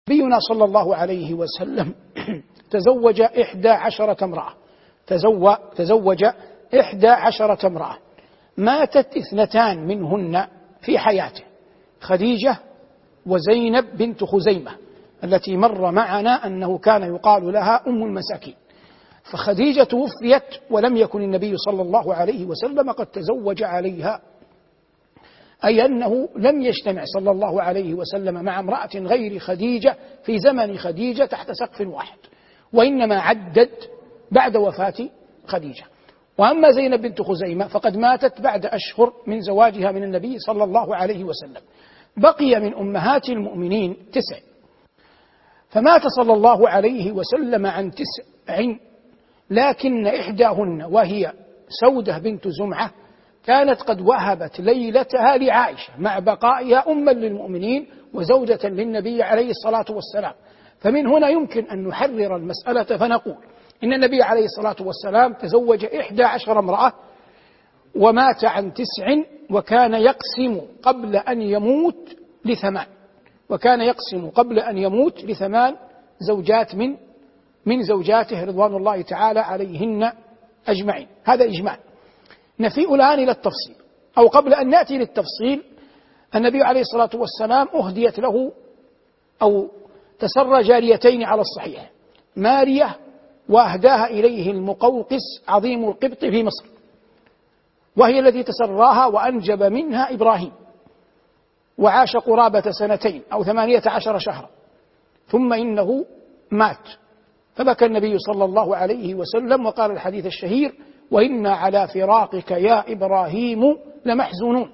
نبينا صلى الله عليه وسلم تزوج 11 امرأة، تزوج 11 امرأة، ماتت 2 منهن في حياته، خديجة وزينب بنت خزيمة التي مر معنا أنه كان يقال لها أم المساكين. فخديجة توفيت ولم يكن النبي صلى الله عليه وسلم قد تزوج عليها، أي أنه لم يجتمع صلى الله عليه وسلم مع امرأة غير خديجة في زمن خديجة تحت سقف واحد، وإنما عدد بعد وفاة خديجة. وأما زينب بنت خزيمة فقد ماتت بعد أشهر من زواجها من النبي صلى الله عليه وسلم. بقي من أمهات المؤمنين 9، فمات صلى الله عليه وسلم عن 9، لكن إحداهن وهي سودة بنت زمعة كانت قد وهبت ليلتها لعائشة مع بقائها أما للمؤمنين وزوجة للنبي عليه الصلاة والسلام. فمن هنا يمكن أن نحرر المسألة فنقول إن النبي عليه الصلاة والسلام تزوج 11 امرأة ومات عن 9، وكان يقسم قبل أن يموت ل8، وكان يقسم قبل أن يموت ل8 زوجات من زوجاته رضوان الله تعالى عليهن أجمعين. هذا إجمال. نفيء الآن إلى التفصيل، أو قبل أن نأتي للتفصيل، النبي عليه الصلاة والسلام أهديت له أو تسرى جاريتين على الصحيح، مارية وأهداها إليه المقوقس عظيم القبط في مصر، وهي التي تسراها وأنجب منها إبراهيم، وعاش قرابة 2 أو 18 شهرا، ثم إنه مات، فبكى النبي صلى الله عليه وسلم وقال الحديث الشهير: وإنا على فراقك يا إبراهيم لمحزونون.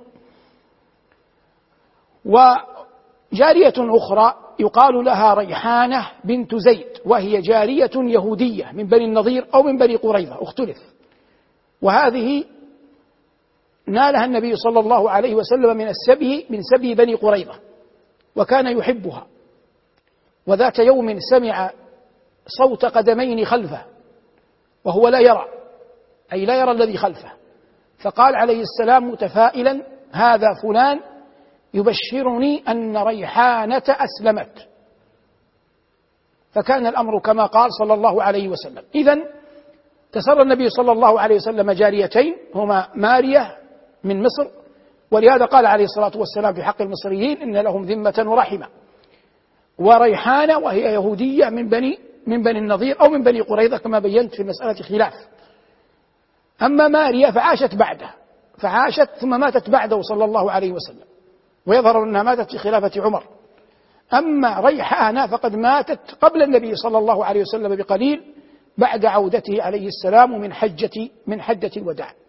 وجارية أخرى يقال لها ريحانة بنت زيد، وهي جارية يهودية من بني النضير أو من بني قريظة، اختلف، وهذه نالها النبي صلى الله عليه وسلم من سبي بني قريظة، وكان يحبها. وذات يوم سمع صوت قدمين خلفه وهو لا يرى، أي لا يرى الذي خلفه، فقال عليه السلام متفائلا: هذا فلان يبشرني أن ريحانة أسلمت. فكان الأمر كما قال صلى الله عليه وسلم. إذن تسرى النبي صلى الله عليه وسلم جاريتين هما مارية من مصر، ولهذا قال عليه الصلاة والسلام في حق المصريين: إن لهم ذمة ورحمة. وريحانة وهي يهودية من بني النضير أو من بني قريظة كما بينت في مسألة خلاف. أما ماريا فعاشت ثم ماتت بعده صلى الله عليه وسلم، ويظهر أنها ماتت في خلافة عمر. أما ريحانة فقد ماتت قبل النبي صلى الله عليه وسلم بقليل بعد عودته عليه السلام من حجة الوداع.